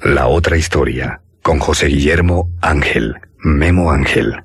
La otra historia, con José Guillermo Ángel, Memo Ángel.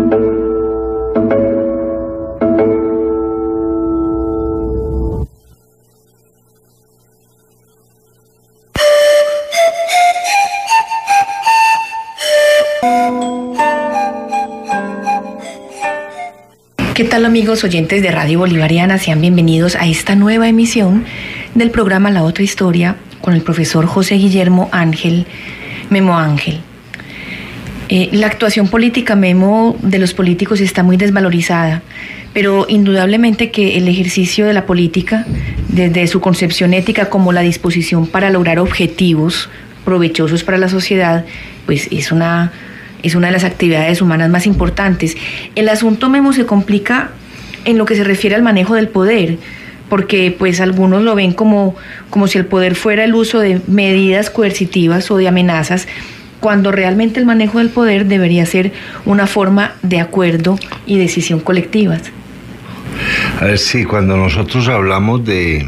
¿Qué tal, amigos oyentes de Radio Bolivariana? Sean bienvenidos a esta nueva emisión del programa La Otra Historia con el profesor José Guillermo Ángel, Memo Ángel. La actuación política, Memo, de los políticos está muy desvalorizada, pero indudablemente que el ejercicio de la política, desde su concepción ética como la disposición para lograr objetivos provechosos para la sociedad, pues es una de las actividades humanas más importantes. El asunto, Memo, se complica en lo que se refiere al manejo del poder, porque pues algunos lo ven como si el poder fuera el uso de medidas coercitivas o de amenazas, cuando realmente el manejo del poder debería ser una forma de acuerdo y decisión colectivas. A ver, sí, cuando nosotros hablamos de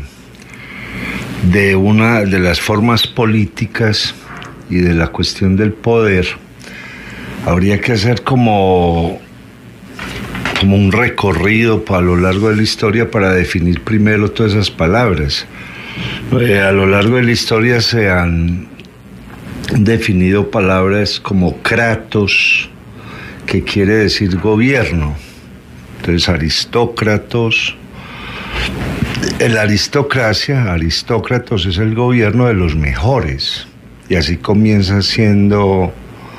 una de las formas políticas y de la cuestión del poder, habría que hacer como un recorrido a lo largo de la historia para definir primero todas esas palabras. A lo largo de la historia se han definido palabras como kratos, que quiere decir gobierno. Entonces, aristócratos, la aristocracia, aristócratos es el gobierno de los mejores. Y así comienza siendo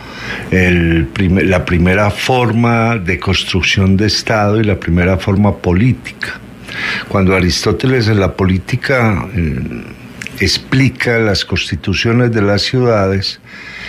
la primera forma de construcción de Estado y la primera forma política. Cuando Aristóteles en la política explica las constituciones de las ciudades,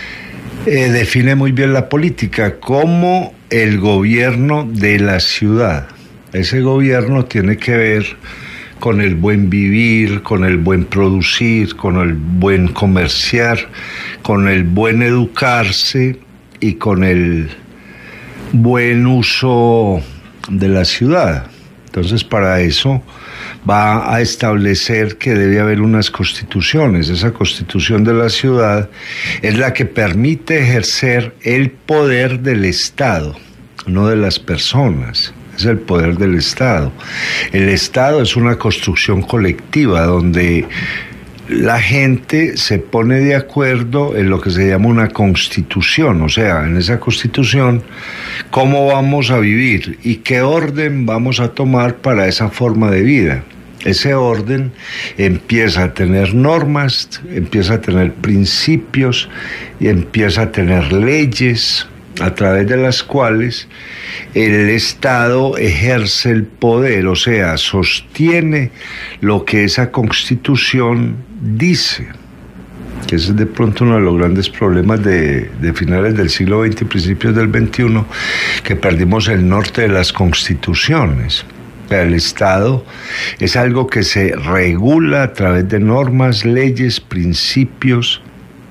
define muy bien la política como el gobierno de la ciudad. Ese gobierno tiene que ver con el buen vivir, con el buen producir, con el buen comerciar, con el buen educarse y con el buen uso de la ciudad. Entonces, para eso va a establecer que debe haber unas constituciones. Esa constitución de la ciudad es la que permite ejercer el poder del Estado, no de las personas. Es el poder del Estado. El Estado es una construcción colectiva donde la gente se pone de acuerdo en lo que se llama una constitución, o sea, en esa constitución, cómo vamos a vivir y qué orden vamos a tomar para esa forma de vida. Ese orden empieza a tener normas, empieza a tener principios y empieza a tener leyes a través de las cuales el Estado ejerce el poder, o sea, sostiene lo que esa Constitución dice, que ese es de pronto uno de los grandes problemas de finales del siglo XX y principios del XXI, que perdimos el norte de las constituciones. O sea, el Estado es algo que se regula a través de normas, leyes, principios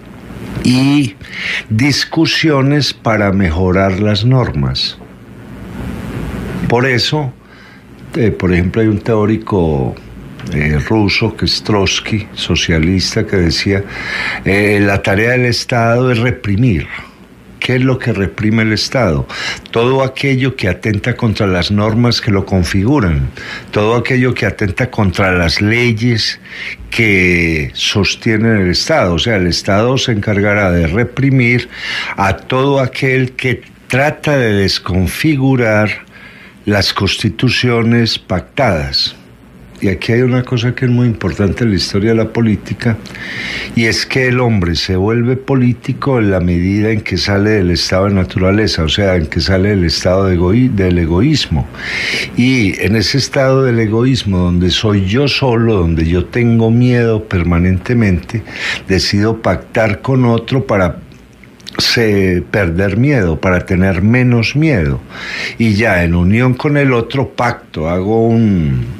y discusiones para mejorar las normas. Por eso, por ejemplo, hay un teórico ruso, que es Trotsky, socialista, que decía, la tarea del Estado es reprimir. ¿Qué es lo que reprime el Estado? Todo aquello que atenta contra las normas que lo configuran, todo aquello que atenta contra las leyes que sostienen el Estado. O sea, el Estado se encargará de reprimir a todo aquel que trata de desconfigurar las constituciones pactadas. Y aquí hay una cosa que es muy importante en la historia de la política, y es que el hombre se vuelve político en la medida en que sale del estado de naturaleza, o sea, en que sale del estado del egoísmo. Y en ese estado del egoísmo, donde soy yo solo, donde yo tengo miedo permanentemente, decido pactar con otro para perder miedo, para tener menos miedo. Y ya en unión con el otro pacto, hago un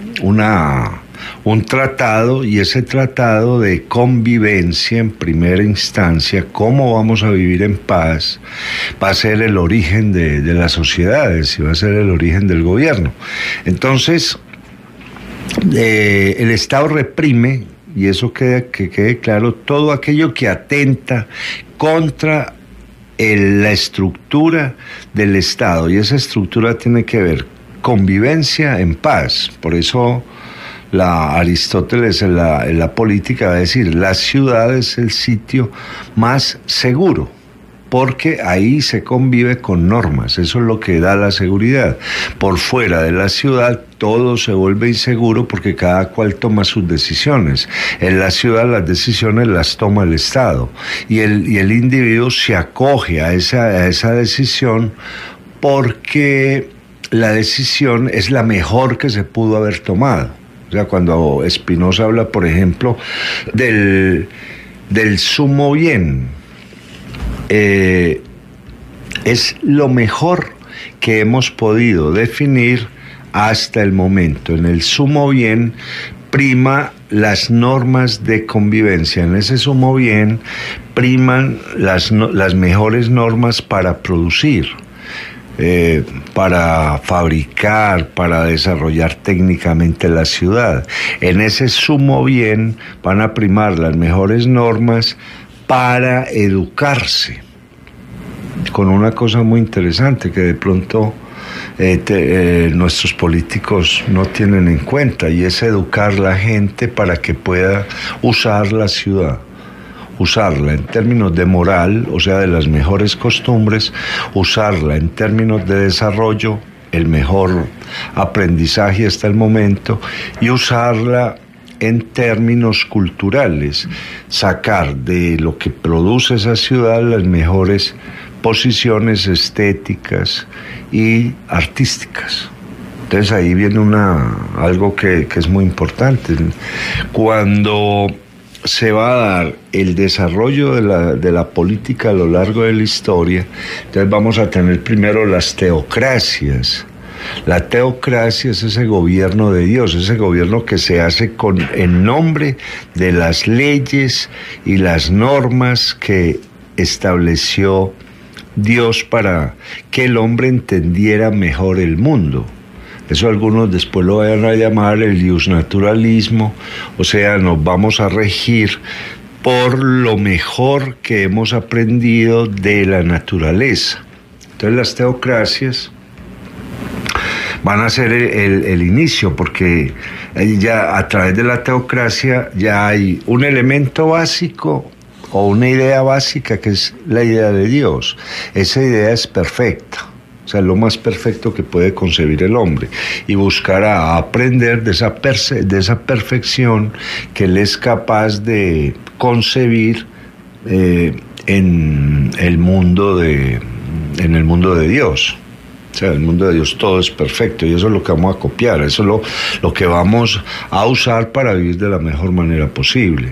tratado, y ese tratado de convivencia en primera instancia, cómo vamos a vivir en paz, va a ser el origen de las sociedades y va a ser el origen del gobierno. Entonces, el Estado reprime y eso que quede claro, todo aquello que atenta contra la estructura del Estado, y esa estructura tiene que ver convivencia en paz. Por eso Aristóteles en la política va a decir, la ciudad es el sitio más seguro, porque ahí se convive con normas, eso es lo que da la seguridad. Por fuera de la ciudad todo se vuelve inseguro porque cada cual toma sus decisiones. En la ciudad las decisiones las toma el Estado, y el individuo se acoge a esa decisión porque la decisión es la mejor que se pudo haber tomado. O sea, cuando Spinoza habla, por ejemplo, del sumo bien, es lo mejor que hemos podido definir hasta el momento. En el sumo bien prima las normas de convivencia. En ese sumo bien priman las mejores normas para producir, para fabricar, para desarrollar técnicamente la ciudad. En ese sumo bien van a primar las mejores normas para educarse, con una cosa muy interesante que de pronto nuestros políticos no tienen en cuenta, y es educar a la gente para que pueda usar la ciudad, usarla en términos de moral, o sea, de las mejores costumbres, usarla en términos de desarrollo, el mejor aprendizaje hasta el momento, y usarla en términos culturales, sacar de lo que produce esa ciudad las mejores posiciones estéticas y artísticas. Entonces ahí viene algo que es muy importante. Cuando se va a dar el desarrollo de la política a lo largo de la historia, entonces vamos a tener primero las teocracias. La teocracia es ese gobierno de Dios, ese gobierno que se hace en nombre de las leyes y las normas que estableció Dios para que el hombre entendiera mejor el mundo. Eso algunos después lo van a llamar el iusnaturalismo, o sea, nos vamos a regir por lo mejor que hemos aprendido de la naturaleza. Entonces las teocracias van a ser el inicio, porque ya a través de la teocracia ya hay un elemento básico o una idea básica que es la idea de Dios. Esa idea es perfecta, o sea, lo más perfecto que puede concebir el hombre, y buscará aprender de esa perfección que él es capaz de concebir en el mundo de Dios. O sea, en el mundo de Dios todo es perfecto, y eso es lo que vamos a copiar, eso es lo que vamos a usar para vivir de la mejor manera posible.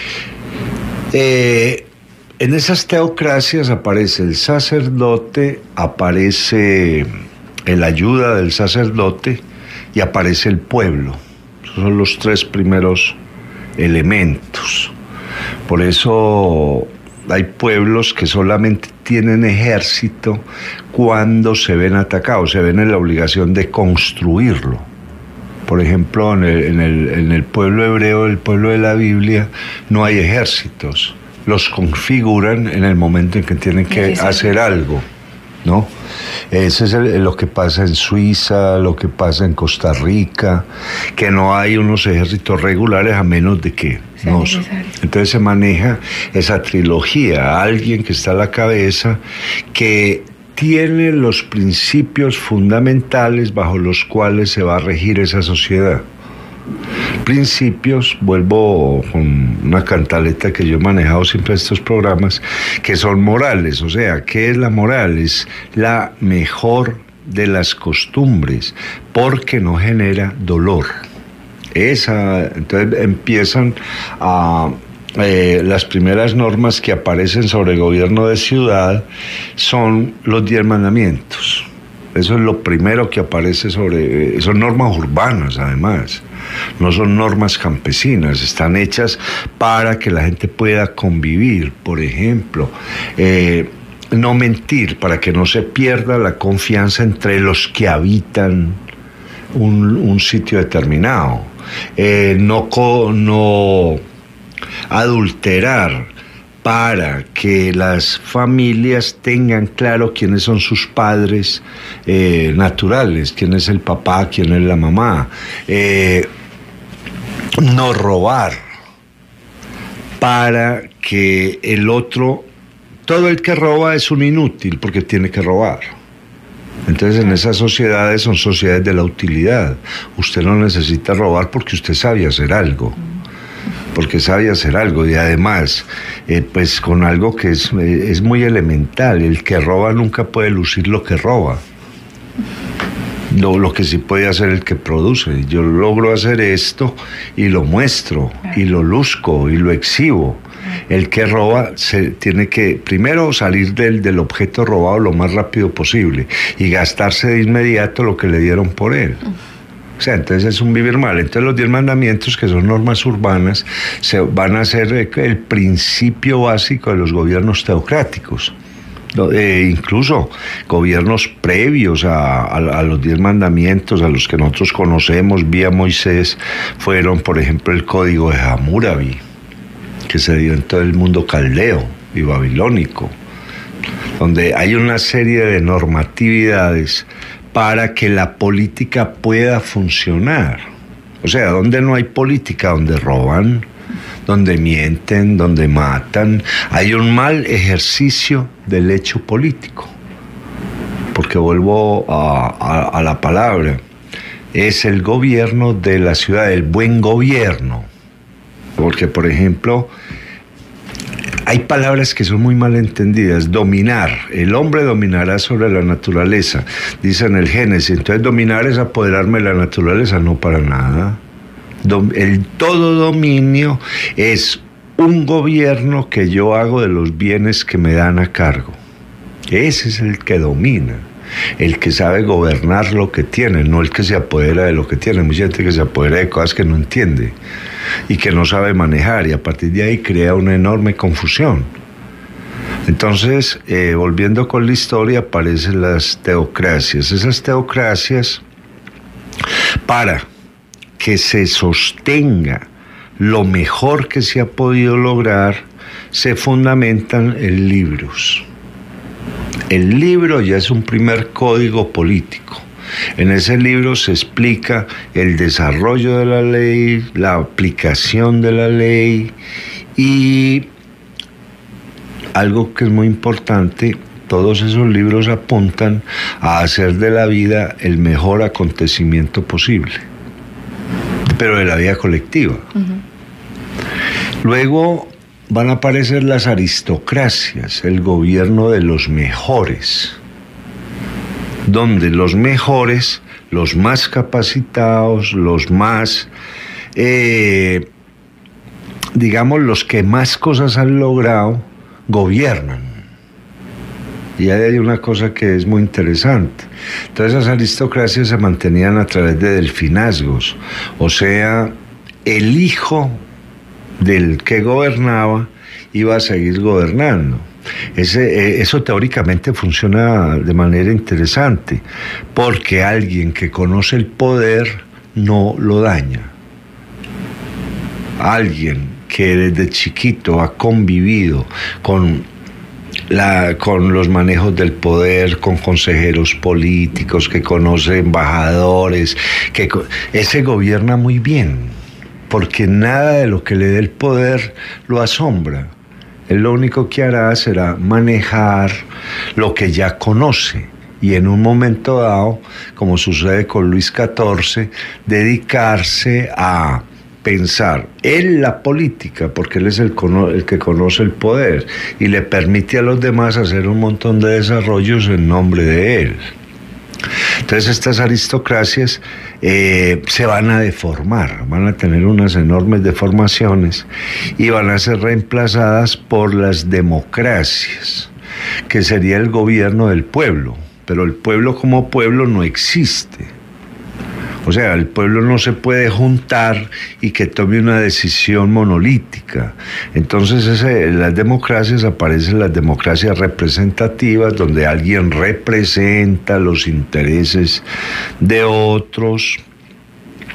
En esas teocracias aparece el sacerdote, aparece la ayuda del sacerdote y aparece el pueblo. Esos son los tres primeros elementos. Por eso hay pueblos que solamente tienen ejército cuando se ven atacados, se ven en la obligación de construirlo. Por ejemplo, en el pueblo hebreo, el pueblo de la Biblia, no hay ejércitos. Los configuran en el momento en que tienen que hacer algo, ¿no? Ese es lo que pasa en Suiza, lo que pasa en Costa Rica, que no hay unos ejércitos regulares a menos de que no. Entonces se maneja esa trilogía, alguien que está a la cabeza, que tiene los principios fundamentales bajo los cuales se va a regir esa sociedad. Principios, vuelvo con una cantaleta que yo he manejado siempre en estos programas, que son morales. O sea, ¿qué es la moral? Es la mejor de las costumbres, porque no genera dolor. Entonces empiezan las primeras normas que aparecen sobre el gobierno de ciudad son los 10 mandamientos. Eso es lo primero que aparece son normas urbanas, además. No son normas campesinas, están hechas para que la gente pueda convivir. Por ejemplo, no mentir, para que no se pierda la confianza entre los que habitan un sitio determinado. No adulterar para que las familias tengan claro quiénes son sus padres naturales, quién es el papá, quién es la mamá. No robar para que el otro, todo el que roba es un inútil porque tiene que robar. Entonces en esas sociedades son sociedades de la utilidad. Usted no necesita robar porque usted sabe hacer algo. Porque sabe hacer algo y además, pues con algo que es muy elemental. El que roba nunca puede lucir lo que roba. Lo que sí puede hacer el que produce. Yo logro hacer esto y lo muestro, y lo luzco, y lo exhibo. El que roba tiene que primero salir del objeto robado lo más rápido posible y gastarse de inmediato lo que le dieron por él. O sea, entonces es un vivir mal. Entonces los 10 mandamientos, que son normas urbanas, van a ser el principio básico de los gobiernos teocráticos. Incluso gobiernos previos a los 10 mandamientos, a los que nosotros conocemos vía Moisés, fueron, por ejemplo, el Código de Hammurabi, que se dio en todo el mundo caldeo y babilónico, donde hay una serie de normatividades para que la política pueda funcionar. O sea, donde no hay política, donde roban, donde mienten, donde matan, hay un mal ejercicio del hecho político. Porque vuelvo a la palabra, es el gobierno de la ciudad, el buen gobierno. Porque, por ejemplo, hay palabras que son muy mal entendidas. Dominar. El hombre dominará sobre la naturaleza, dice en el Génesis. Entonces, dominar es apoderarme de la naturaleza. No, para nada. El todo dominio es un gobierno que yo hago de los bienes que me dan a cargo. Ese es el que domina. El que sabe gobernar lo que tiene, no el que se apodera de lo que tiene. Mucha gente que se apodera de cosas que no entiende y que no sabe manejar, y a partir de ahí crea una enorme confusión. Entonces, volviendo con la historia, aparecen las teocracias. Esas teocracias, para que se sostenga lo mejor que se ha podido lograr, se fundamentan en libros. El libro ya es un primer código político. En ese libro se explica el desarrollo de la ley, la aplicación de la ley y algo que es muy importante, todos esos libros apuntan a hacer de la vida el mejor acontecimiento posible, pero de la vida colectiva. Luego van a aparecer las aristocracias, el gobierno de los mejores, donde los mejores, los más capacitados, los más, digamos, los que más cosas han logrado, gobiernan. Y hay una cosa que es muy interesante. Todas esas aristocracias se mantenían a través de delfinazgos, o sea, el hijo del que gobernaba iba a seguir gobernando. Eso teóricamente funciona de manera interesante, porque alguien que conoce el poder no lo daña. Alguien que desde chiquito ha convivido con los manejos del poder, con consejeros políticos, que conoce embajadores, ese gobierna muy bien, porque nada de lo que le dé el poder lo asombra. Él lo único que hará será manejar lo que ya conoce y en un momento dado, como sucede con Luis XIV, dedicarse a pensar en la política, porque él es el que conoce el poder y le permite a los demás hacer un montón de desarrollos en nombre de él. Entonces estas aristocracias se van a deformar, van a tener unas enormes deformaciones y van a ser reemplazadas por las democracias, que sería el gobierno del pueblo, pero el pueblo como pueblo no existe. O sea, el pueblo no se puede juntar y que tome una decisión monolítica. Entonces, en las democracias aparecen las democracias representativas, donde alguien representa los intereses de otros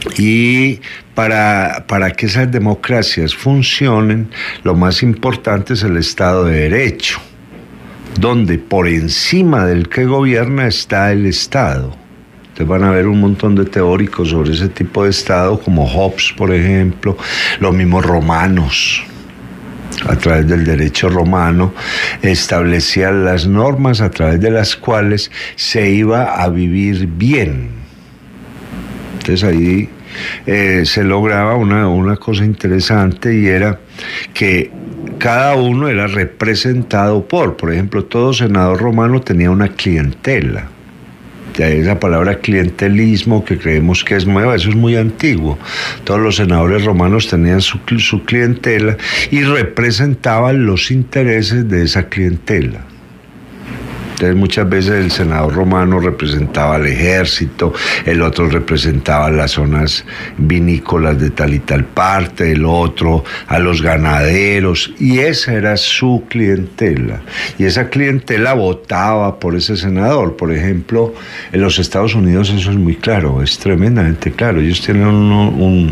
Y para que esas democracias funcionen, lo más importante es el Estado de Derecho, donde por encima del que gobierna está el Estado. Ustedes van a ver un montón de teóricos sobre ese tipo de Estado, como Hobbes, por ejemplo, los mismos romanos. A través del derecho romano establecían las normas a través de las cuales se iba a vivir bien. Entonces ahí se lograba una cosa interesante, y era que cada uno era representado por ejemplo, todo senador romano tenía una clientela. De esa palabra clientelismo, que creemos que es nueva, eso es muy antiguo. Todos los senadores romanos tenían su clientela y representaban los intereses de esa clientela. Entonces muchas veces el senador romano representaba al ejército, el otro representaba las zonas vinícolas de tal y tal parte, el otro a los ganaderos, y esa era su clientela. Y esa clientela votaba por ese senador. Por ejemplo, en los Estados Unidos eso es muy claro, es tremendamente claro. Ellos tienen un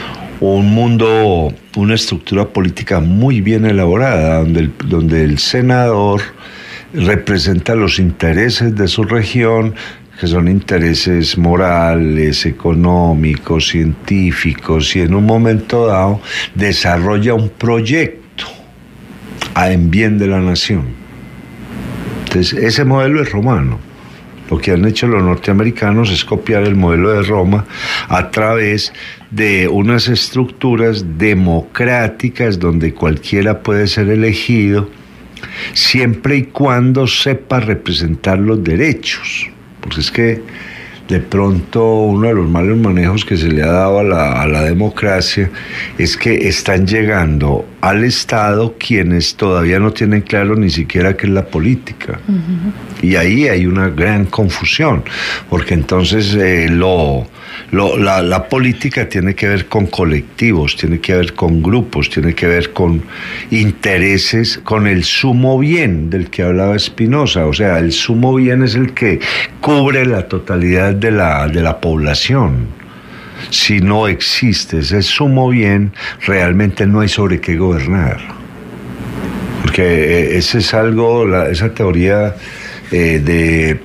mundo, una estructura política muy bien elaborada, donde el senador representa los intereses de su región, que son intereses morales, económicos, científicos, y en un momento dado desarrolla un proyecto en bien de la nación. Entonces, ese modelo es romano. Lo que han hecho los norteamericanos es copiar el modelo de Roma a través de unas estructuras democráticas donde cualquiera puede ser elegido, siempre y cuando sepa representar los derechos. Porque es que de pronto uno de los malos manejos que se le ha dado a la democracia es que están llegando al Estado quienes todavía no tienen claro ni siquiera qué es la política. Uh-huh. Y ahí hay una gran confusión, porque entonces la política tiene que ver con colectivos, tiene que ver con grupos, tiene que ver con intereses, con el sumo bien del que hablaba Spinoza. O sea, el sumo bien es el que cubre la totalidad de la población. Si no existe ese sumo bien, realmente no hay sobre qué gobernar. Porque ese es algo, esa teoría de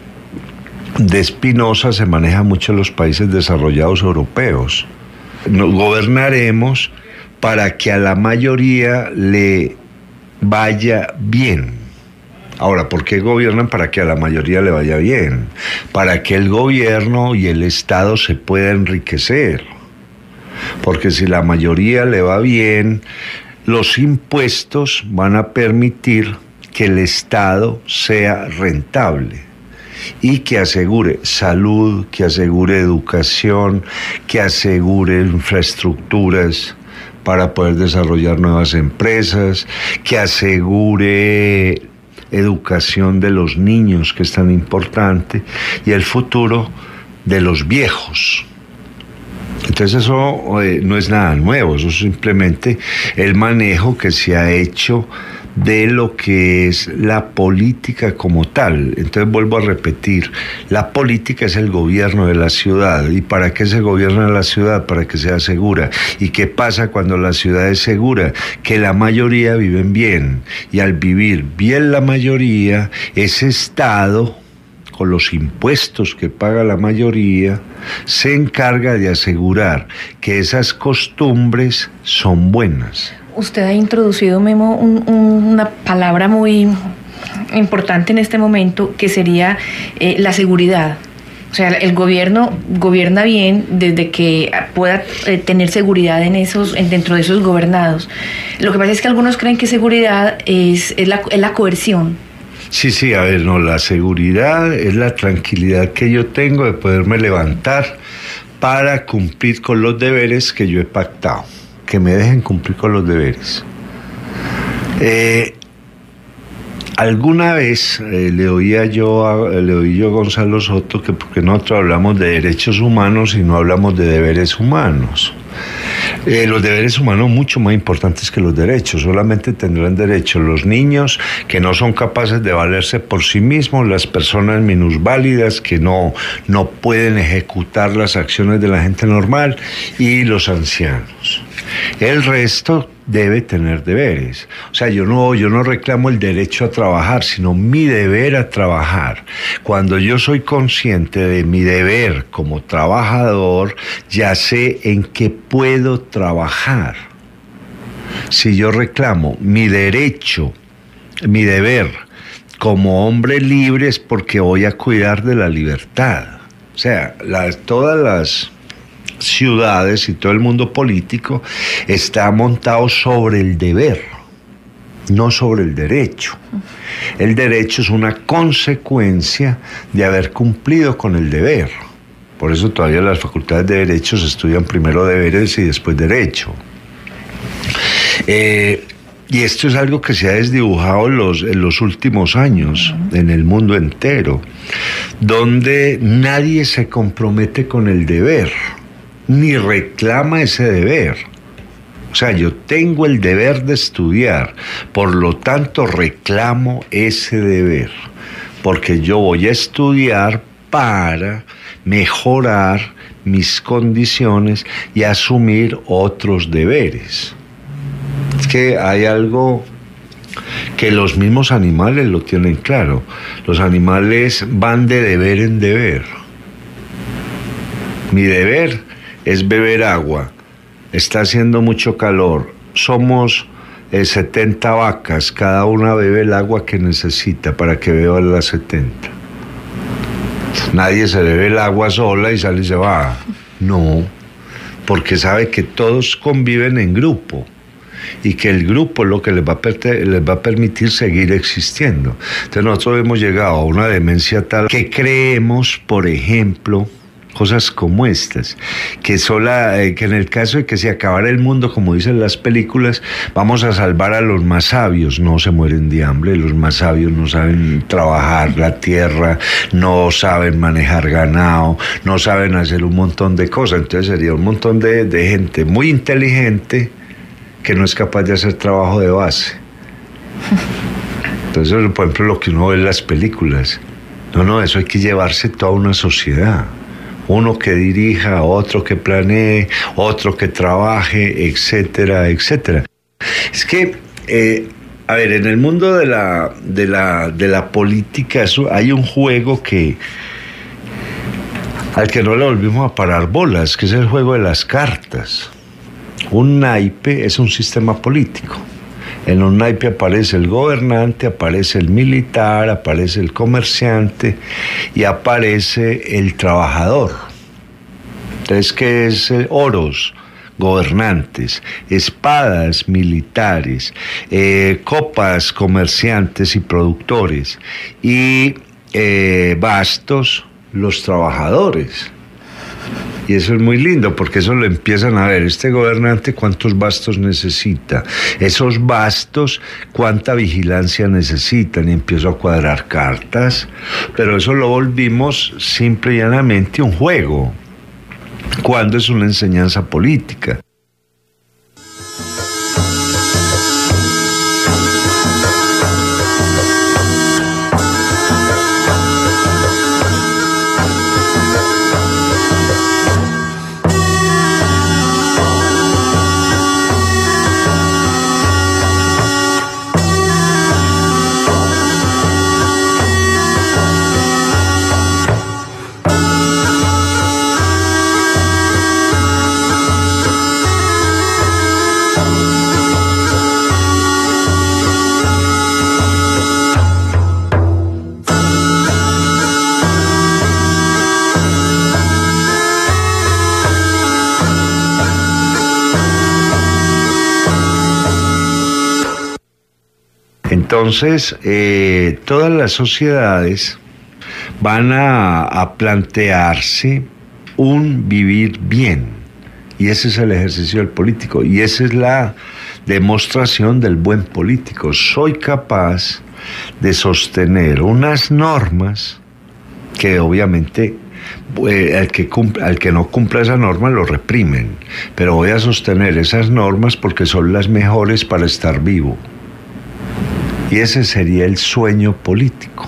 Spinoza se maneja mucho en los países desarrollados europeos. Nos gobernaremos para que a la mayoría le vaya bien. Ahora, ¿por qué gobiernan? Para que a la mayoría le vaya bien, para que el gobierno y el Estado se puedan enriquecer. Porque si la mayoría le va bien, los impuestos van a permitir que el Estado sea rentable y que asegure salud, que asegure educación, que asegure infraestructuras para poder desarrollar nuevas empresas, que asegure educación de los niños, que es tan importante, y el futuro de los viejos. Entonces eso no es nada nuevo, eso es simplemente el manejo que se ha hecho de lo que es la política como tal. Entonces vuelvo a repetir, la política es el gobierno de la ciudad. ¿Y para qué se gobierna la ciudad? Para que sea segura. ¿Y qué pasa cuando la ciudad es segura? Que la mayoría viven bien, y al vivir bien la mayoría, ese Estado, con los impuestos que paga la mayoría, se encarga de asegurar que esas costumbres son buenas. Usted ha introducido, Memo, una palabra muy importante en este momento, que sería la seguridad. O sea, el gobierno gobierna bien desde que pueda tener seguridad dentro de esos gobernados. Lo que pasa es que algunos creen que seguridad es la coerción. Sí, a ver, no, la seguridad es la tranquilidad que yo tengo de poderme levantar para cumplir con los deberes que yo he pactado. Que me dejen cumplir con los deberes. Alguna vez le oí yo a Gonzalo Soto que porque nosotros hablamos de derechos humanos y no hablamos de deberes humanos. Los deberes humanos mucho más importantes que los derechos. Solamente tendrán derechos los niños que no son capaces de valerse por sí mismos, las personas minusválidas que no pueden ejecutar las acciones de la gente normal y los ancianos. El resto debe tener deberes. O sea, yo no reclamo el derecho a trabajar, sino mi deber a trabajar. Cuando yo soy consciente de mi deber como trabajador, ya sé en qué puedo trabajar. Si yo reclamo mi derecho, mi deber como hombre libre, es porque voy a cuidar de la libertad. O sea, todas las ciudades y todo el mundo político está montado sobre el deber, no sobre el derecho. El derecho es una consecuencia de haber cumplido con el deber. Por eso todavía las facultades de derecho se estudian primero deberes y después derecho. Y esto es algo que se ha desdibujado en los últimos años en el mundo entero, donde nadie se compromete con el deber, ni reclama ese deber. O sea, yo tengo el deber de estudiar, por lo tanto reclamo ese deber, porque yo voy a estudiar para mejorar mis condiciones y asumir otros deberes. Es que hay algo que los mismos animales lo tienen claro. Los animales van de deber en deber. Mi deber es beber agua. Está haciendo mucho calor. Somos 70 vacas. Cada una bebe el agua que necesita para que beba las 70. Nadie se bebe el agua sola y sale y se va. No, porque sabe que todos conviven en grupo y que el grupo es lo que les va a permitir seguir existiendo. Entonces nosotros hemos llegado a una demencia tal que creemos, por ejemplo, cosas como estas, que en el caso de que se acabara el mundo, como dicen las películas, vamos a salvar a los más sabios. No, se mueren de hambre. Los más sabios no saben trabajar la tierra, no saben manejar ganado, no saben hacer un montón de cosas. Entonces sería un montón de gente muy inteligente que no es capaz de hacer trabajo de base. Entonces, por ejemplo, lo que uno ve en las películas. No, eso hay que llevarse toda una sociedad. Uno que dirija, otro que planee, otro que trabaje, etcétera, etcétera. Es que, a ver, en el mundo de la política hay un juego al que no le volvimos a parar bolas, que es el juego de las cartas. Un naipe es un sistema político. En un naipe aparece el gobernante, aparece el militar, aparece el comerciante y aparece el trabajador. Entonces, ¿qué es oros? Gobernantes, espadas, militares, copas, comerciantes y productores, y bastos, los trabajadores. Y eso es muy lindo, porque eso lo empiezan a ver. Este gobernante, ¿cuántos bastos necesita? Esos bastos, ¿cuánta vigilancia necesitan? Y empiezo a cuadrar cartas. Pero eso lo volvimos simple y llanamente un juego, cuando es una enseñanza política. Entonces, todas las sociedades van a plantearse un vivir bien, y ese es el ejercicio del político, y esa es la demostración del buen político. Soy capaz de sostener unas normas que obviamente al que no cumpla esa norma lo reprimen, pero voy a sostener esas normas porque son las mejores para estar vivo. Y ese sería el sueño político.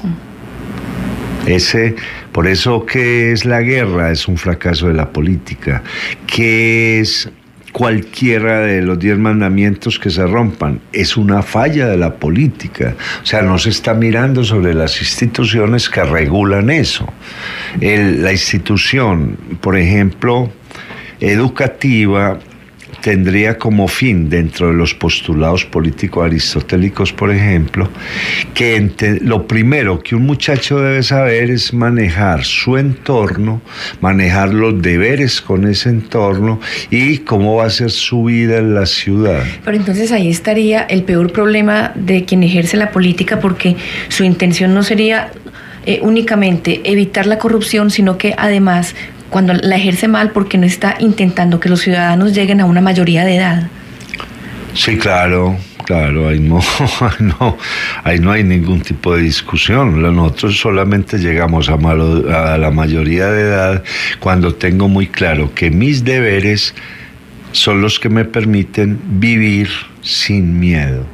Por eso, ¿qué es la guerra? Es un fracaso de la política. ¿Qué es cualquiera de los 10 mandamientos que se rompan? Es una falla de la política. O sea, no se está mirando sobre las instituciones que regulan eso. La institución, por ejemplo, educativa, tendría como fin, dentro de los postulados políticos aristotélicos, por ejemplo, que lo primero que un muchacho debe saber es manejar su entorno, manejar los deberes con ese entorno y cómo va a ser su vida en la ciudad. Pero entonces ahí estaría el peor problema de quien ejerce la política, porque su intención no sería únicamente evitar la corrupción, sino que además, cuando la ejerce mal, porque no está intentando que los ciudadanos lleguen a una mayoría de edad. Sí, claro, ahí no hay ningún tipo de discusión. Nosotros solamente llegamos a la mayoría de edad cuando tengo muy claro que mis deberes son los que me permiten vivir sin miedo.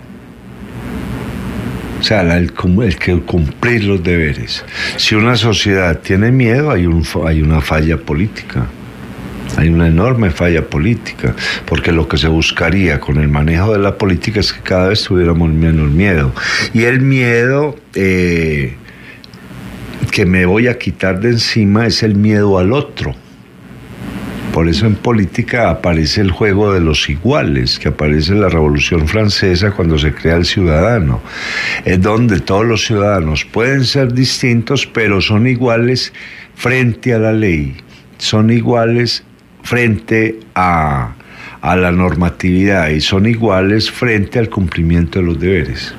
O sea, el que cumplir los deberes. Si una sociedad tiene miedo, hay una falla política. Hay una enorme falla política, porque lo que se buscaría con el manejo de la política es que cada vez tuviéramos menos miedo. Y el miedo que me voy a quitar de encima es el miedo al otro. Por eso en política aparece el juego de los iguales, que aparece en la Revolución Francesa cuando se crea el ciudadano. Es donde todos los ciudadanos pueden ser distintos, pero son iguales frente a la ley, son iguales frente a la normatividad y son iguales frente al cumplimiento de los deberes.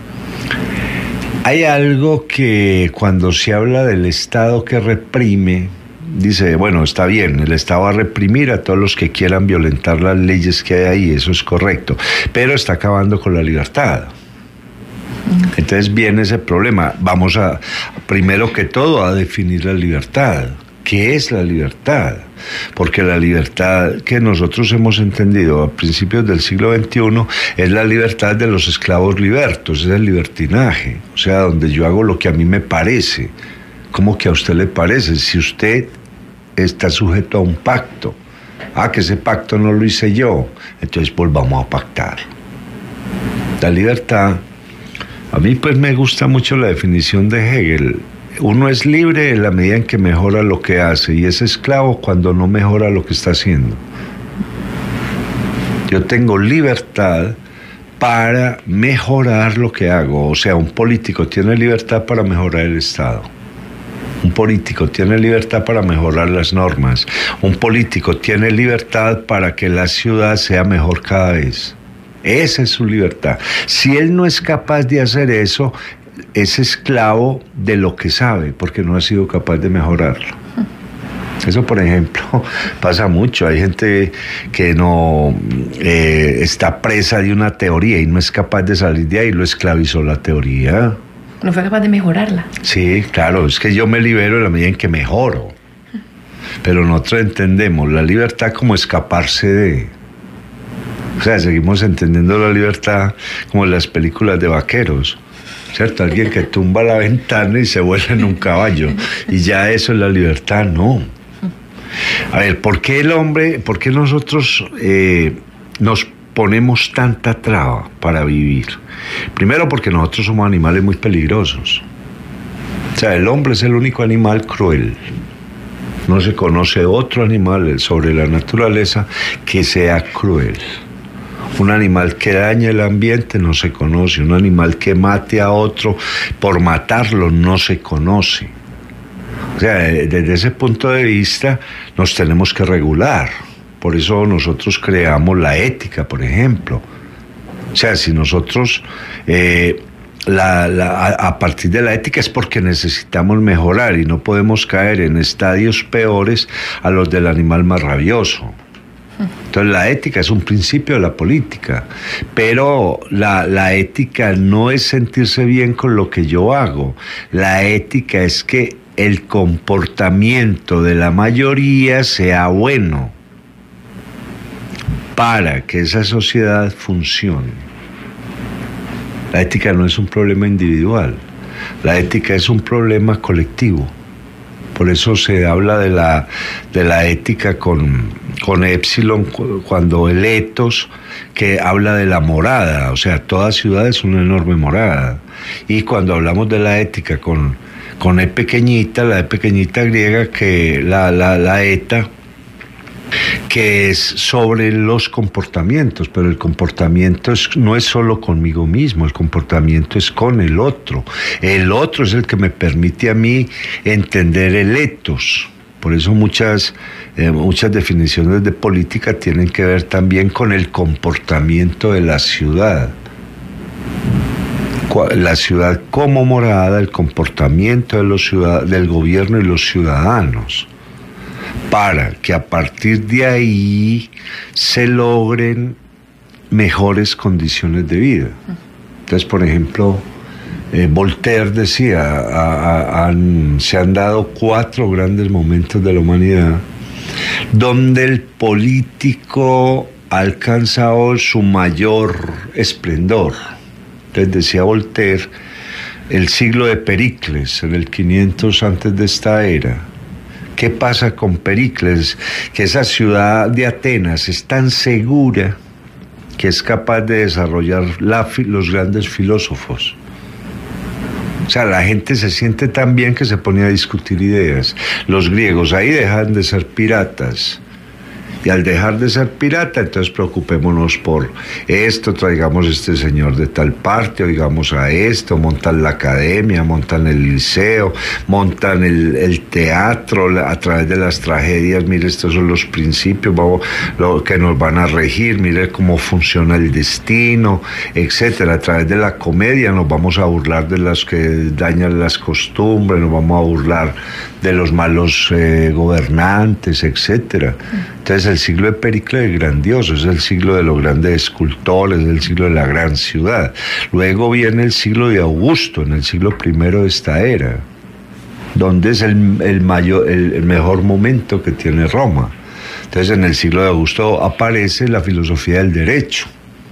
Hay algo que cuando se habla del Estado que reprime, dice, bueno, está bien, el Estado va a reprimir a todos los que quieran violentar las leyes que hay ahí, eso es correcto, pero está acabando con la libertad. Entonces viene ese problema. Vamos primero que todo, a definir la libertad. ¿Qué es la libertad? Porque la libertad que nosotros hemos entendido a principios del siglo XXI es la libertad de los esclavos libertos, es el libertinaje, o sea, donde yo hago lo que a mí me parece. ¿Cómo que a usted le parece? Si usted está sujeto a un pacto, que ese pacto no lo hice yo, entonces volvamos a pactar. La libertad, a mí pues me gusta mucho la definición de Hegel. Uno es libre en la medida en que mejora lo que hace y es esclavo cuando no mejora lo que está haciendo. Yo tengo libertad para mejorar lo que hago. O sea, un político tiene libertad para mejorar el Estado. Un político tiene libertad para mejorar las normas. Un político tiene libertad para que la ciudad sea mejor cada vez. Esa es su libertad. Si él no es capaz de hacer eso, es esclavo de lo que sabe, porque no ha sido capaz de mejorarlo. Eso, por ejemplo, pasa mucho. Hay gente que no está presa de una teoría y no es capaz de salir de ahí, lo esclavizó la teoría. No fue capaz de mejorarla. Sí, claro, es que yo me libero en la medida en que mejoro. Pero nosotros entendemos la libertad como escaparse de... O sea, seguimos entendiendo la libertad como en las películas de vaqueros, ¿cierto? Alguien que tumba la ventana y se vuelve en un caballo. Y ya eso es la libertad, no. A ver, ¿por qué nosotros nos ponemos tanta traba para vivir? Primero porque nosotros somos animales muy peligrosos. O sea, el hombre es el único animal cruel. No se conoce otro animal sobre la naturaleza que sea cruel. Un animal que dañe el ambiente no se conoce. Un animal que mate a otro por matarlo no se conoce. O sea, desde ese punto de vista nos tenemos que regular. Por eso nosotros creamos la ética, por ejemplo. O sea, si nosotros a partir de la ética es porque necesitamos mejorar y no podemos caer en estadios peores a los del animal más rabioso. Entonces la ética es un principio de la política, pero la ética no es sentirse bien con lo que yo hago. La ética es que el comportamiento de la mayoría sea bueno para que esa sociedad funcione. La ética no es un problema individual, la ética es un problema colectivo. Por eso se habla de la ética con épsilon, cuando el ethos, que habla de la morada, o sea, toda ciudad es una enorme morada. Y cuando hablamos de la ética con E pequeñita, la E pequeñita griega, que la eta, que es sobre los comportamientos, pero el comportamiento no es solo conmigo mismo, el comportamiento es con el otro. El otro es el que me permite a mí entender el ethos. Por eso muchas definiciones de política tienen que ver también con el comportamiento de la ciudad. La ciudad como morada, el comportamiento del gobierno y los ciudadanos, para que a partir de ahí se logren mejores condiciones de vida. Entonces, por ejemplo, Voltaire decía, se han dado 4 grandes momentos de la humanidad donde el político ha alcanzado su mayor esplendor. Entonces decía Voltaire, el siglo de Pericles, en el 500 antes de esta era. ¿Qué pasa con Pericles? Que esa ciudad de Atenas es tan segura que es capaz de desarrollar los grandes filósofos. O sea, la gente se siente tan bien que se pone a discutir ideas. Los griegos ahí dejan de ser piratas. Y al dejar de ser pirata, entonces preocupémonos por esto, traigamos este señor de tal parte, oigamos a esto, montan la academia, montan el liceo, montan el teatro a través de las tragedias. Mire, estos son los principios lo que nos van a regir, mire cómo funciona el destino, etcétera. A través de la comedia nos vamos a burlar de los que dañan las costumbres, nos vamos a burlar de los malos gobernantes, etcétera. Entonces el siglo de Pericles es grandioso, es el siglo de los grandes escultores, es el siglo de la gran ciudad. Luego viene el siglo de Augusto, en el siglo I de esta era, donde es el mejor momento que tiene Roma. Entonces en el siglo de Augusto aparece la filosofía del derecho.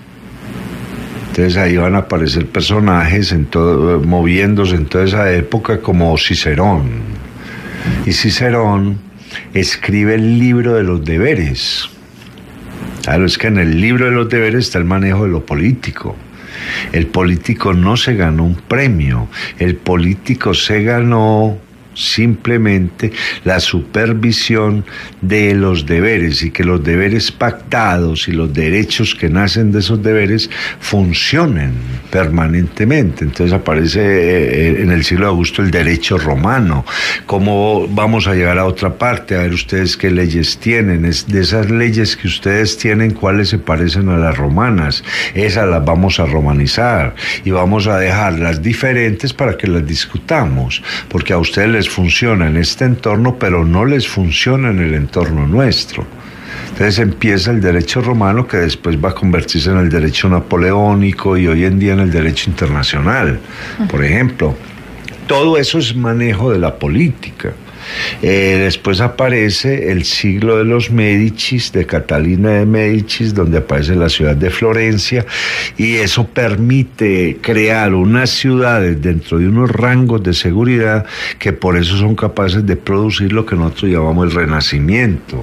Entonces ahí van a aparecer personajes moviéndose en toda esa época como Cicerón. Y Cicerón escribe el libro de los deberes. Claro, es que en el libro de los deberes está el manejo de lo político. El político no se ganó un premio, el político se ganó simplemente la supervisión de los deberes, y que los deberes pactados y los derechos que nacen de esos deberes funcionen permanentemente. Entonces aparece en el siglo de Augusto el derecho romano. ¿Cómo vamos a llegar a otra parte? A ver ustedes qué leyes tienen. De esas leyes que ustedes tienen, ¿cuáles se parecen a las romanas? Esas las vamos a romanizar y vamos a dejarlas diferentes para que las discutamos, porque a ustedes les funciona en este entorno, pero no les funciona en el entorno nuestro. Entonces empieza el derecho romano, que después va a convertirse en el derecho napoleónico y hoy en día en el derecho internacional, por ejemplo. Todo eso es manejo de la política. Después aparece el siglo de los Médicis, de Catalina de Médicis, donde aparece la ciudad de Florencia, y eso permite crear unas ciudades dentro de unos rangos de seguridad que por eso son capaces de producir lo que nosotros llamamos el Renacimiento.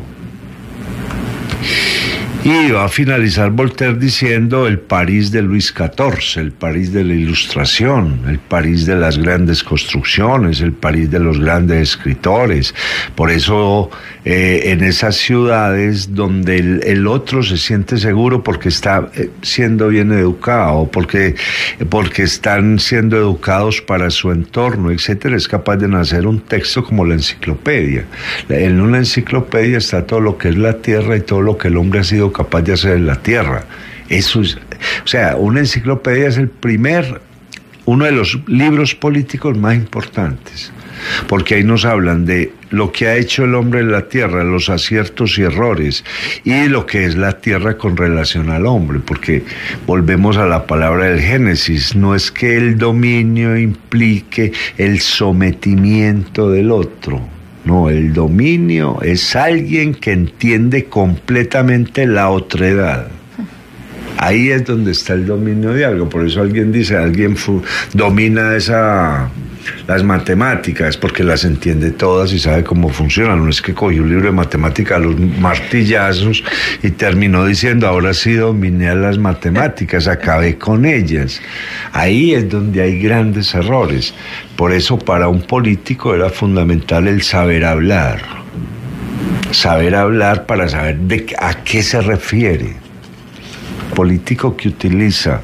Y va a finalizar Voltaire diciendo el París de Luis XIV, el París de la Ilustración, el París de las grandes construcciones, el París de los grandes escritores. Por eso en esas ciudades donde el otro se siente seguro porque está siendo bien educado, porque están siendo educados para su entorno, etcétera, es capaz de nacer un texto como la enciclopedia. En una enciclopedia está todo lo que es la tierra y todo lo que el hombre ha sido capaz de hacer en la tierra. Eso es, o sea, una enciclopedia es el primer uno de los libros políticos más importantes, porque ahí nos hablan de lo que ha hecho el hombre en la tierra, los aciertos y errores, y lo que es la tierra con relación al hombre, porque volvemos a la palabra del Génesis, no es que el dominio implique el sometimiento del otro, no, el dominio es alguien que entiende completamente la otredad. Ahí es donde está el dominio de algo. Por eso alguien dice, domina las matemáticas, porque las entiende todas y sabe cómo funcionan. No es que cogió un libro de matemáticas a los martillazos y terminó diciendo, ahora sí dominé a las matemáticas, acabé con ellas. Ahí es donde hay grandes errores. Por eso para un político era fundamental el saber hablar. Saber hablar para saber a qué se refiere. Político que utiliza.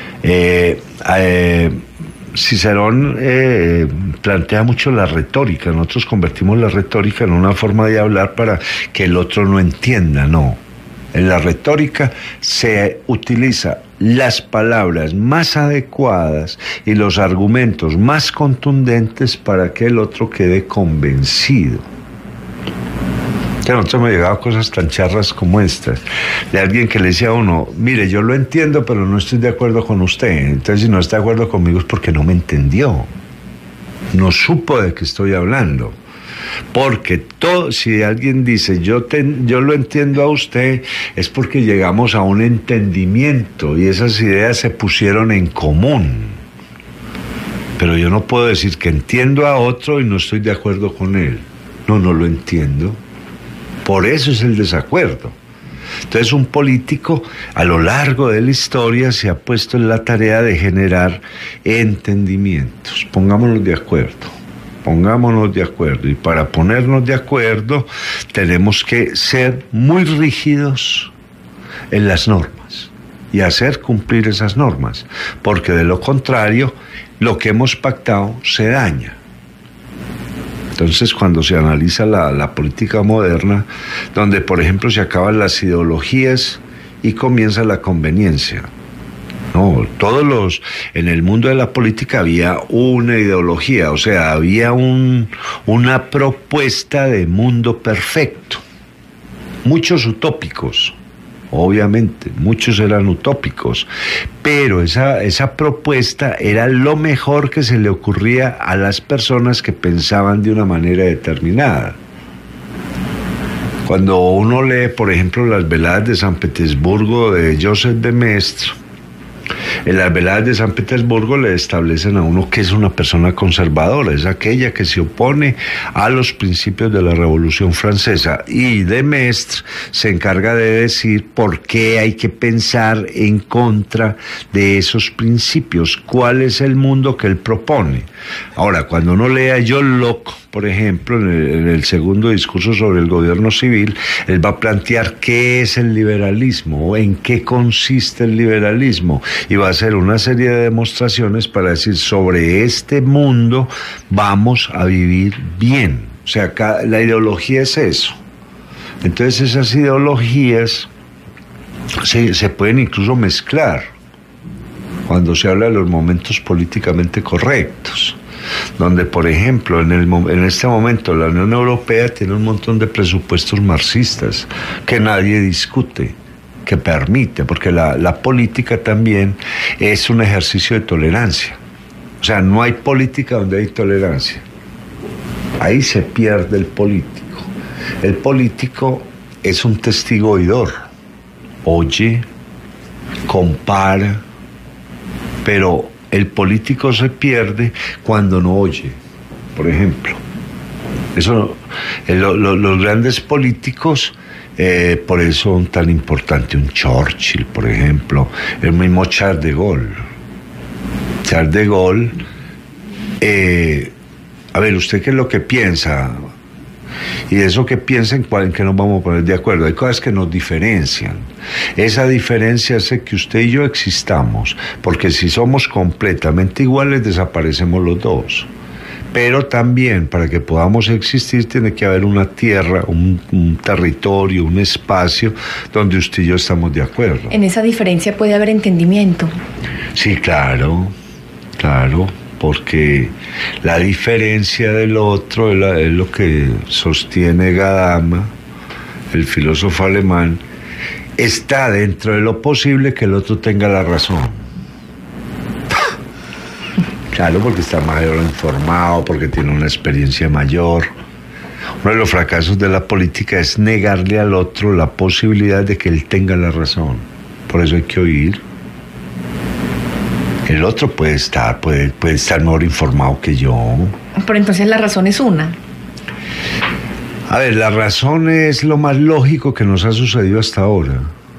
Cicerón plantea mucho la retórica. Nosotros convertimos la retórica en una forma de hablar para que el otro no entienda. No. En la retórica se utiliza las palabras más adecuadas y los argumentos más contundentes para que el otro quede convencido. Que a nosotros me han llegado cosas tan charras como estas, de alguien que le decía a uno, mire, yo lo entiendo, pero no estoy de acuerdo con usted. Entonces, si no está de acuerdo conmigo es porque no me entendió, no supo de qué estoy hablando. Porque si alguien dice, yo lo entiendo a usted, es porque llegamos a un entendimiento y esas ideas se pusieron en común. Pero yo no puedo decir que entiendo a otro y no estoy de acuerdo con él. No lo entiendo. Por eso es el desacuerdo. Entonces un político a lo largo de la historia se ha puesto en la tarea de generar entendimientos. Pongámonos de acuerdo. Y para ponernos de acuerdo tenemos que ser muy rígidos en las normas y hacer cumplir esas normas, porque de lo contrario lo que hemos pactado se daña. Entonces, cuando se analiza la política moderna, donde, por ejemplo, se acaban las ideologías y comienza la conveniencia. No, en el mundo de la política había una ideología, o sea, había una propuesta de mundo perfecto. Muchos utópicos, obviamente, muchos eran utópicos, pero esa propuesta era lo mejor que se le ocurría a las personas que pensaban de una manera determinada. Cuando uno lee, por ejemplo, las Veladas de San Petersburgo de Joseph de Maistre, en las Veladas de San Petersburgo le establecen a uno que es una persona conservadora, es aquella que se opone a los principios de la Revolución Francesa, y de Maistre se encarga de decir por qué hay que pensar en contra de esos principios, cuál es el mundo que él propone. Ahora, cuando uno lee a John Locke, por ejemplo, en el segundo discurso sobre el gobierno civil, él va a plantear qué es el liberalismo o en qué consiste el liberalismo, y va a hacer una serie de demostraciones para decir, sobre este mundo vamos a vivir bien. O sea, la ideología es eso. Entonces esas ideologías se pueden incluso mezclar cuando se habla de los momentos políticamente correctos, donde, por ejemplo, en este momento la Unión Europea tiene un montón de presupuestos marxistas que nadie discute, que permite, porque la política también es un ejercicio de tolerancia. O sea, no hay política donde hay tolerancia. Ahí se pierde el político. El político es un testigo oidor. Oye, compara, pero el político se pierde cuando no oye, por ejemplo. Los grandes políticos, por eso son tan importantes un Churchill, por ejemplo, el mismo Charles de Gaulle. Charles de Gaulle, a ver, ¿usted qué es lo que piensa? Y de eso que piensa, en que nos vamos a poner de acuerdo. Hay cosas que nos diferencian. Esa diferencia hace que usted y yo existamos, porque si somos completamente iguales, desaparecemos los dos. Pero también, para que podamos existir, tiene que haber una tierra, un territorio, un espacio donde usted y yo estamos de acuerdo. En esa diferencia puede haber entendimiento. Sí, claro. Claro, porque la diferencia del otro es lo que sostiene Gadama, el filósofo alemán. Está dentro de lo posible que el otro tenga la razón. Claro, porque está mayor informado, porque tiene una experiencia mayor. Uno de los fracasos de la política es negarle al otro la posibilidad de que él tenga la razón. Por eso hay que oír. El otro puede estar mejor informado que yo. Pero entonces la razón es una. A ver, la razón es lo más lógico que nos ha sucedido hasta ahora.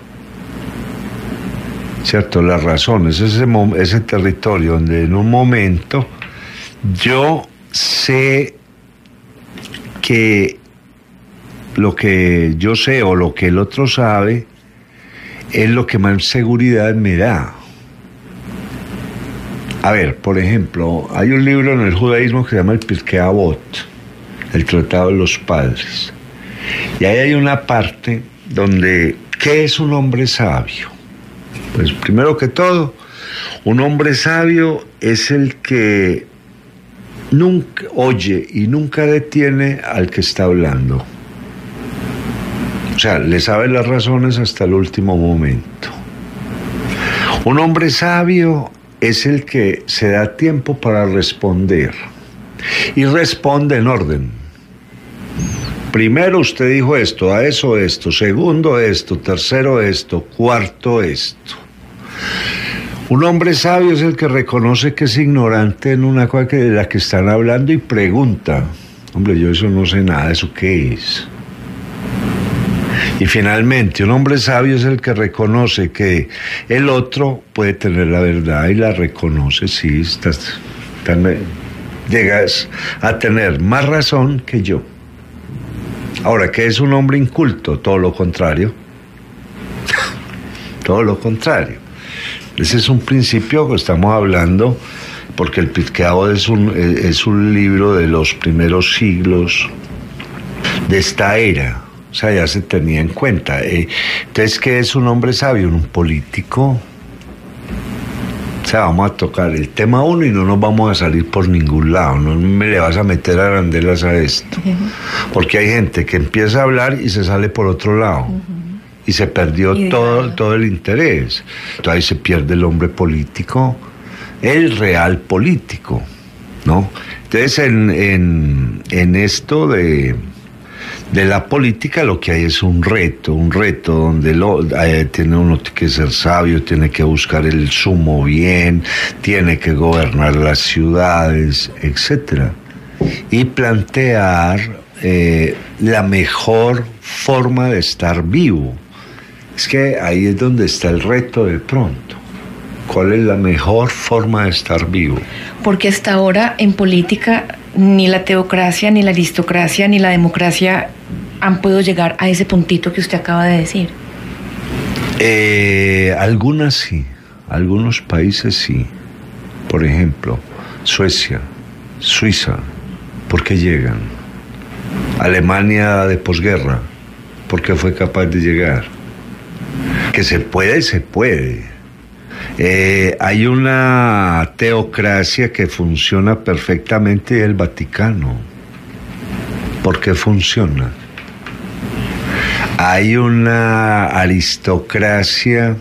¿Cierto? La razón es ese territorio donde en un momento yo sé que lo que yo sé o lo que el otro sabe es lo que más seguridad me da. A ver, por ejemplo, hay un libro en el judaísmo que se llama el Pirkei Avot, el Tratado de los Padres. Y ahí hay una parte donde, ¿qué es un hombre sabio? Pues primero que todo, un hombre sabio es el que nunca oye y nunca detiene al que está hablando. O sea, le sabe las razones hasta el último momento. Un hombre sabio es el que se da tiempo para responder y responde en orden. Primero usted dijo esto, a eso esto, segundo esto, tercero esto, cuarto esto. Un hombre sabio es el que reconoce que es ignorante en una cosa de la que están hablando y pregunta, hombre, yo eso no sé nada, ¿eso qué es? Y finalmente, un hombre sabio es el que reconoce que el otro puede tener la verdad y la reconoce, sí, llegas a tener más razón que yo. Ahora, ¿qué es un hombre inculto? Todo lo contrario. Todo lo contrario. Ese es un principio que estamos hablando, porque el Pirkei Avot es un libro de los primeros siglos de esta era. O sea, ya se tenía en cuenta. Entonces, ¿qué es un hombre sabio? Un político. O sea, vamos a tocar el tema 1 y no nos vamos a salir por ningún lado. No me le vas a meter arandelas a esto. Porque hay gente que empieza a hablar y se sale por otro lado. Y se perdió todo el interés. Entonces ahí se pierde el hombre político, el real político, ¿no? Entonces, en esto de la política lo que hay es un reto donde tiene uno que ser sabio, tiene que buscar el sumo bien, tiene que gobernar las ciudades, etcétera, y plantear la mejor forma de estar vivo. Es que ahí es donde está el reto de pronto. ¿Cuál es la mejor forma de estar vivo? Porque hasta ahora en política ni la teocracia, ni la aristocracia, ni la democracia han podido llegar a ese puntito que usted acaba de decir. Algunas sí, algunos países sí. Por ejemplo, Suecia, Suiza, ¿por qué llegan? Alemania de posguerra, ¿por qué fue capaz de llegar? Que se puede, se puede. Hay una teocracia que funciona perfectamente, el Vaticano. ¿Por qué funciona? Hay una aristocracia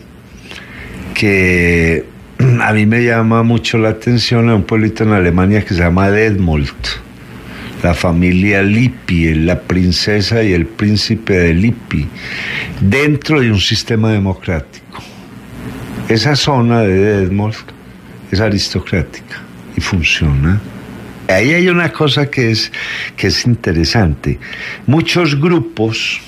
que a mí me llama mucho la atención, en un pueblito en Alemania que se llama Detmold. La familia Lippi, la princesa y el príncipe de Lippi, dentro de un sistema democrático. Esa zona de Detmold es aristocrática y funciona. Ahí hay una cosa que es interesante. Muchos grupos,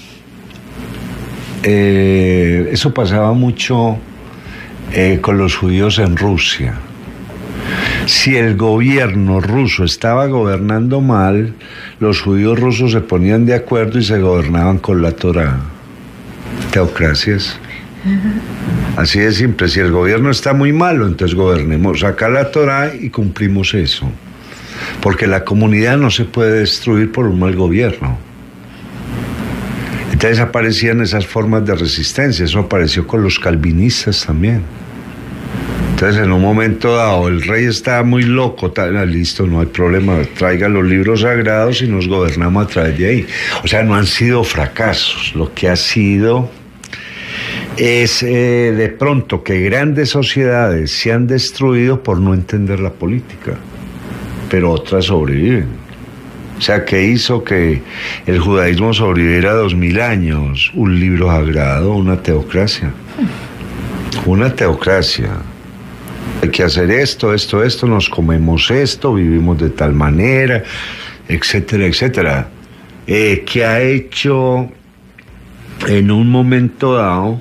eso pasaba mucho con los judíos en Rusia. Si el gobierno ruso estaba gobernando mal, los judíos rusos se ponían de acuerdo y se gobernaban con la Torá. Teocracias. Así de simple. Si el gobierno está muy malo, entonces gobernemos acá la Torá y cumplimos eso. Porque la comunidad no se puede destruir por un mal gobierno. Entonces aparecían esas formas de resistencia. Eso apareció con los calvinistas también. Entonces, en un momento dado, el rey está muy loco, listo, no hay problema, traiga los libros sagrados y nos gobernamos a través de ahí. O sea, no han sido fracasos, lo que ha sido es de pronto que grandes sociedades se han destruido por no entender la política, pero otras sobreviven. O sea, ¿qué hizo que el judaísmo sobreviviera 2000 años? Un libro sagrado, una teocracia. Una teocracia. Hay que hacer esto, nos comemos esto, vivimos de tal manera, etcétera, etcétera. Que ha hecho en un momento dado,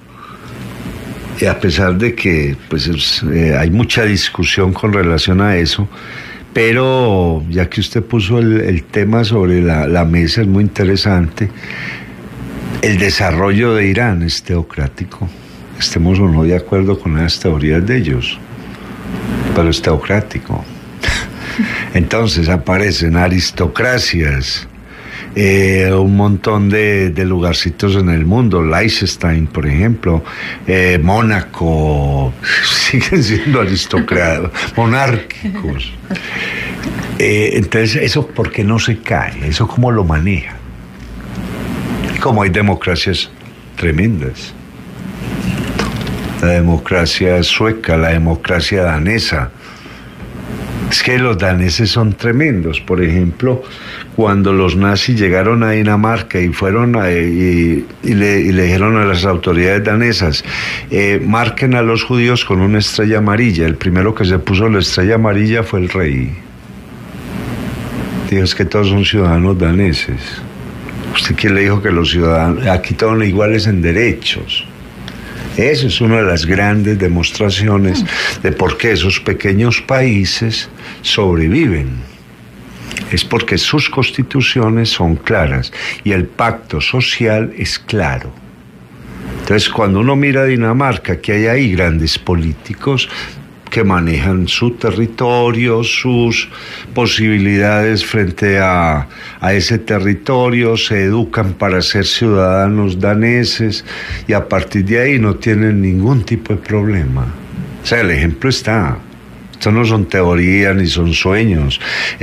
a pesar de que pues, hay mucha discusión con relación a eso, pero ya que usted puso el tema sobre la mesa, es muy interesante. El desarrollo de Irán es teocrático. Estemos o no de acuerdo con las teorías de ellos, pero es teocrático. Entonces aparecen aristocracias, un montón de lugarcitos en el mundo, Liechtenstein, por ejemplo, Mónaco, siguen siendo aristocratas, monárquicos. Entonces, ¿eso por qué no se cae? ¿Eso cómo lo maneja? Como hay democracias tremendas. La democracia sueca, la democracia danesa. Es que los daneses son tremendos. Por ejemplo, cuando los nazis llegaron a Dinamarca y fueron y le dijeron a las autoridades danesas, marquen a los judíos con una estrella amarilla. El primero que se puso la estrella amarilla fue el rey. Dijo, es que todos son ciudadanos daneses. ¿Usted quién le dijo que los ciudadanos, aquí todos son iguales en derechos? Eso es una de las grandes demostraciones de por qué esos pequeños países sobreviven. Es porque sus constituciones son claras y el pacto social es claro. Entonces, cuando uno mira a Dinamarca, que hay ahí grandes políticos que manejan su territorio, sus posibilidades frente a ese territorio, se educan para ser ciudadanos daneses y a partir de ahí no tienen ningún tipo de problema. O sea, el ejemplo está. Esto no son teorías ni son sueños.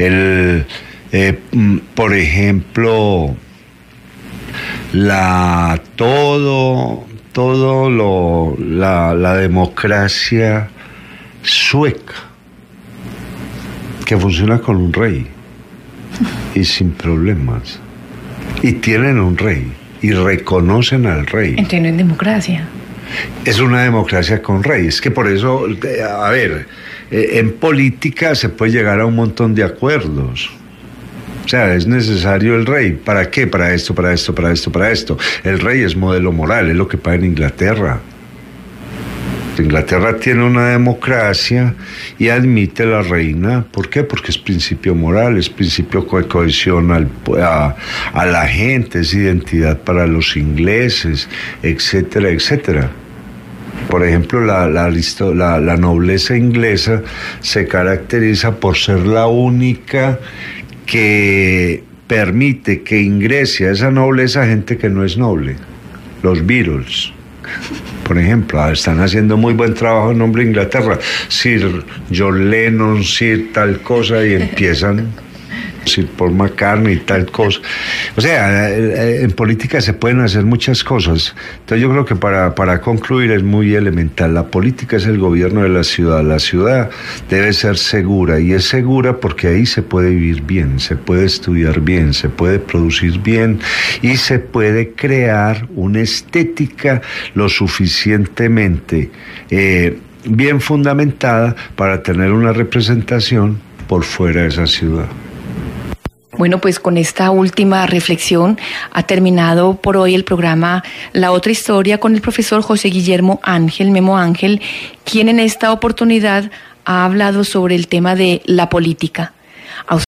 Por ejemplo, la democracia sueca, que funciona con un rey y sin problemas, y tienen un rey y reconocen al rey. Entonces no es democracia. Es una democracia con rey. Es que por eso, a ver, en política se puede llegar a un montón de acuerdos. O sea, es necesario el rey. ¿Para qué? Para esto, para esto, para esto, para esto. El rey es modelo moral, es lo que pasa en Inglaterra. Inglaterra tiene una democracia y admite la reina. ¿Por qué? Porque es principio moral, es principio de cohesión a la gente, es identidad para los ingleses, etcétera, etcétera. Por ejemplo, la nobleza inglesa se caracteriza por ser la única que permite que ingrese a esa nobleza gente que no es noble. Los Beatles, por ejemplo, están haciendo muy buen trabajo en nombre de Inglaterra. Sir John Lennon, Sir tal cosa, y empiezan Sir Paul McCartney y tal cosa. O sea, en política se pueden hacer muchas cosas. Entonces yo creo que para concluir es muy elemental. La política es el gobierno de la ciudad. La ciudad debe ser segura, y es segura porque ahí se puede vivir bien, se puede estudiar bien, se puede producir bien y se puede crear una estética lo suficientemente bien fundamentada para tener una representación por fuera de esa ciudad. Bueno, pues con esta última reflexión ha terminado por hoy el programa La Otra Historia con el profesor José Guillermo Ángel, Memo Ángel, quien en esta oportunidad ha hablado sobre el tema de la política.